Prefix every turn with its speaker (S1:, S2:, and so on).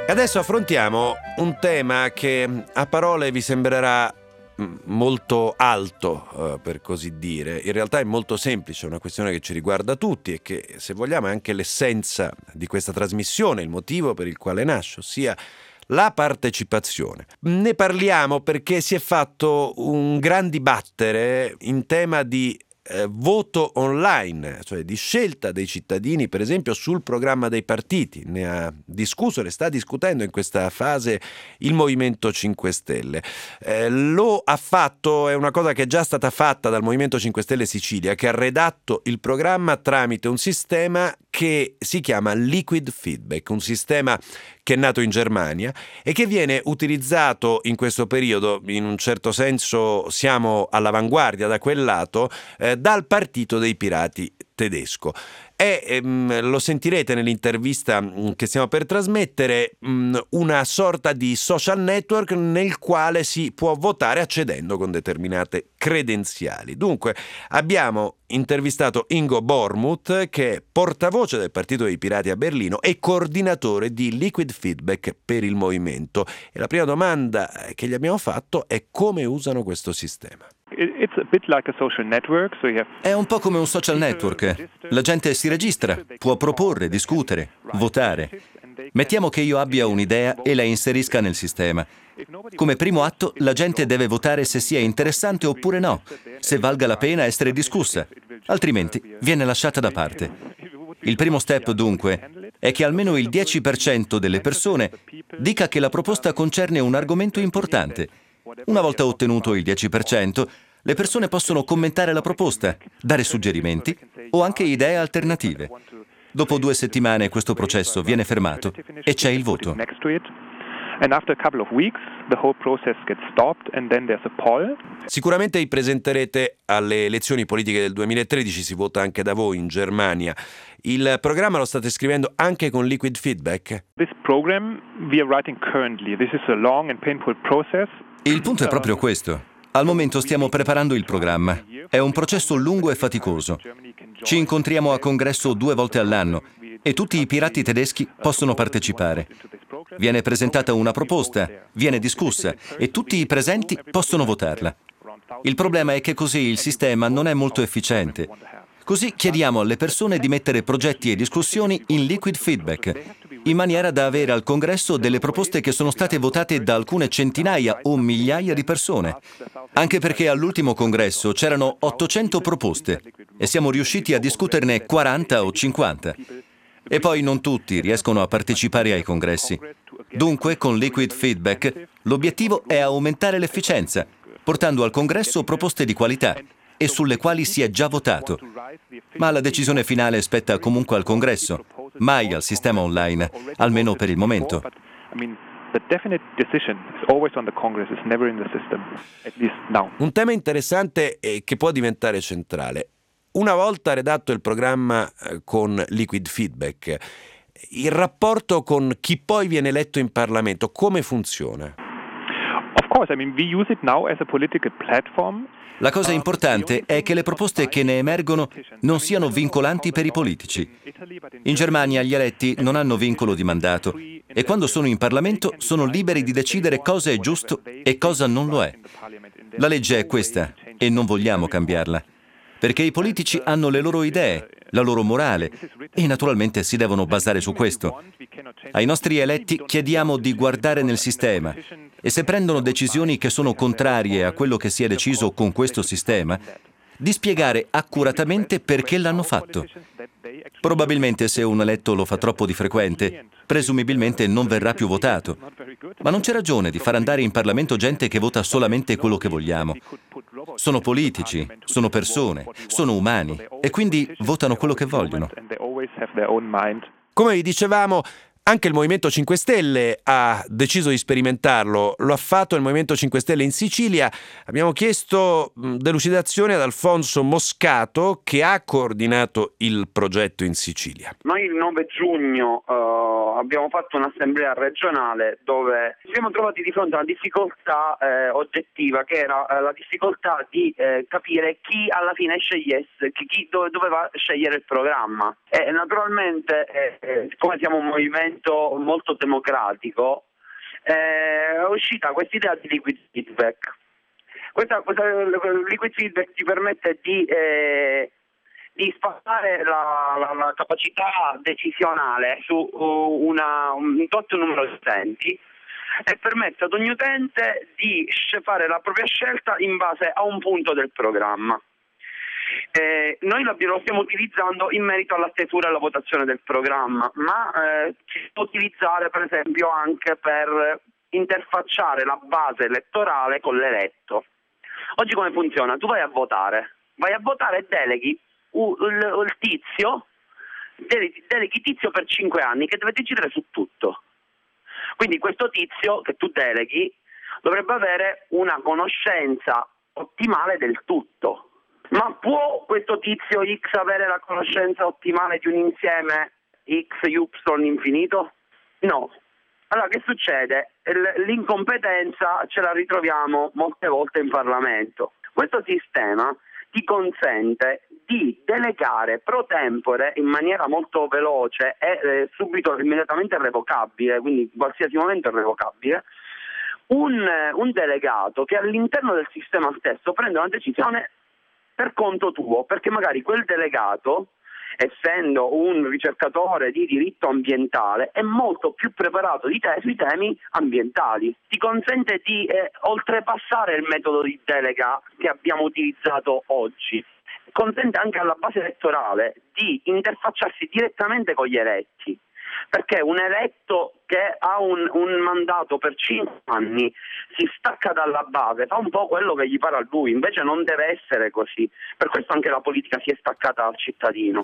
S1: Adesso affrontiamo un tema che a parole vi sembrerà molto alto, per così dire. In realtà è molto semplice, è una questione che ci riguarda tutti e che, se vogliamo, è anche l'essenza di questa trasmissione, il motivo per il quale nasce, ossia la partecipazione. Ne parliamo perché si è fatto un gran dibattere in tema di voto online, cioè di scelta dei cittadini, per esempio, sul programma dei partiti. Ne ha discusso, ne sta discutendo in questa fase il Movimento 5 Stelle. Lo ha fatto, è una cosa che è già stata fatta dal Movimento 5 Stelle Sicilia, che ha redatto il programma tramite un sistema che si chiama Liquid Feedback, un sistema che è nato in Germania e che viene utilizzato in questo periodo. In un certo senso siamo all'avanguardia da quel lato, dal Partito dei Pirati tedesco. Lo sentirete nell'intervista che stiamo per trasmettere, una sorta di social network nel quale si può votare accedendo con determinate credenziali. Dunque abbiamo intervistato Ingo Bormuth, che è portavoce del Partito dei Pirati a Berlino e coordinatore di Liquid Feedback per il movimento. E la prima domanda che gli abbiamo fatto è come usano questo sistema.
S2: È un po' come un social network. La gente si registra, può proporre, discutere, votare. Mettiamo che io abbia un'idea e la inserisca nel sistema. Come primo atto, la gente deve votare se sia interessante oppure no, se valga la pena essere discussa, altrimenti viene lasciata da parte. Il primo step, dunque, è che almeno il 10% delle persone dica che la proposta concerne un argomento importante. Una volta ottenuto il 10%, le persone possono commentare la proposta, dare suggerimenti o anche idee alternative. Dopo 2 settimane questo processo viene fermato e c'è il voto.
S1: Sicuramente vi presenterete alle elezioni politiche del 2013, si vota anche da voi in Germania. Il programma lo state scrivendo anche con Liquid Feedback?
S2: Il punto è proprio questo. Al momento stiamo preparando il programma. È un processo lungo e faticoso. Ci incontriamo a congresso 2 volte all'anno e tutti i pirati tedeschi possono partecipare. Viene presentata una proposta, viene discussa e tutti i presenti possono votarla. Il problema è che così il sistema non è molto efficiente. Così chiediamo alle persone di mettere progetti e discussioni in Liquid Feedback, in maniera da avere al congresso delle proposte che sono state votate da alcune centinaia o migliaia di persone. Anche perché all'ultimo congresso c'erano 800 proposte e siamo riusciti a discuterne 40 o 50. E poi non tutti riescono a partecipare ai congressi. Dunque, con Liquid Feedback, l'obiettivo è aumentare l'efficienza, portando al congresso proposte di qualità e sulle quali si è già votato. Ma la decisione finale spetta comunque al congresso, mai al sistema online, almeno per il momento.
S1: Un tema interessante e che può diventare centrale. Una volta redatto il programma con Liquid Feedback, il rapporto con chi poi viene eletto in Parlamento, come funziona?
S2: La cosa importante è che le proposte che ne emergono non siano vincolanti per i politici. In Germania gli eletti non hanno vincolo di mandato e quando sono in Parlamento sono liberi di decidere cosa è giusto e cosa non lo è. La legge è questa e non vogliamo cambiarla, perché i politici hanno le loro idee, la loro morale e naturalmente si devono basare su questo. Ai nostri eletti chiediamo di guardare nel sistema e se prendono decisioni che sono contrarie a quello che si è deciso con questo sistema, di spiegare accuratamente perché l'hanno fatto. Probabilmente se un eletto lo fa troppo di frequente, presumibilmente non verrà più votato. Ma non c'è ragione di far andare in Parlamento gente che vota solamente quello che vogliamo. Sono politici, sono persone, sono umani e quindi votano quello che vogliono.
S1: Come vi dicevamo, anche il Movimento 5 Stelle ha deciso di sperimentarlo. Lo ha fatto il Movimento 5 Stelle in Sicilia. Abbiamo chiesto delucidazione ad Alfonso Moscato, che ha coordinato il progetto in Sicilia.
S3: Noi il 9 giugno abbiamo fatto un'assemblea regionale dove ci siamo trovati di fronte a una difficoltà oggettiva, che era la difficoltà di capire chi alla fine scegliesse, chi doveva scegliere il programma. E naturalmente, siccome siamo un movimento molto democratico, è uscita questa idea di liquid feedback. Questa liquid feedback ci permette di spostare la capacità decisionale su un tot numero di utenti e permette ad ogni utente di fare la propria scelta in base a un punto del programma. Noi lo stiamo utilizzando in merito alla stesura e alla votazione del programma, ma si può utilizzare per esempio anche per interfacciare la base elettorale con l'eletto. Oggi come funziona? Tu vai a votare e deleghi il tizio, deleghi tizio per 5 anni che deve decidere su tutto. Quindi questo tizio che tu deleghi dovrebbe avere una conoscenza ottimale del tutto. Ma può questo tizio X avere la conoscenza ottimale di un insieme X, Y infinito? No. Allora che succede? L'incompetenza ce la ritroviamo molte volte in Parlamento. Questo sistema ti consente di delegare pro tempore in maniera molto veloce e subito immediatamente revocabile, quindi in qualsiasi momento è revocabile, un delegato che all'interno del sistema stesso prende una decisione per conto tuo, perché magari quel delegato, essendo un ricercatore di diritto ambientale, è molto più preparato di te sui temi ambientali. Ti consente di oltrepassare il metodo di delega che abbiamo utilizzato oggi. Consente anche alla base elettorale di interfacciarsi direttamente con gli eletti, perché un eletto che ha un mandato per 5 anni si stacca dalla base, fa un po' quello che gli pare a lui, invece non deve essere così. Per questo anche la politica si è staccata dal cittadino.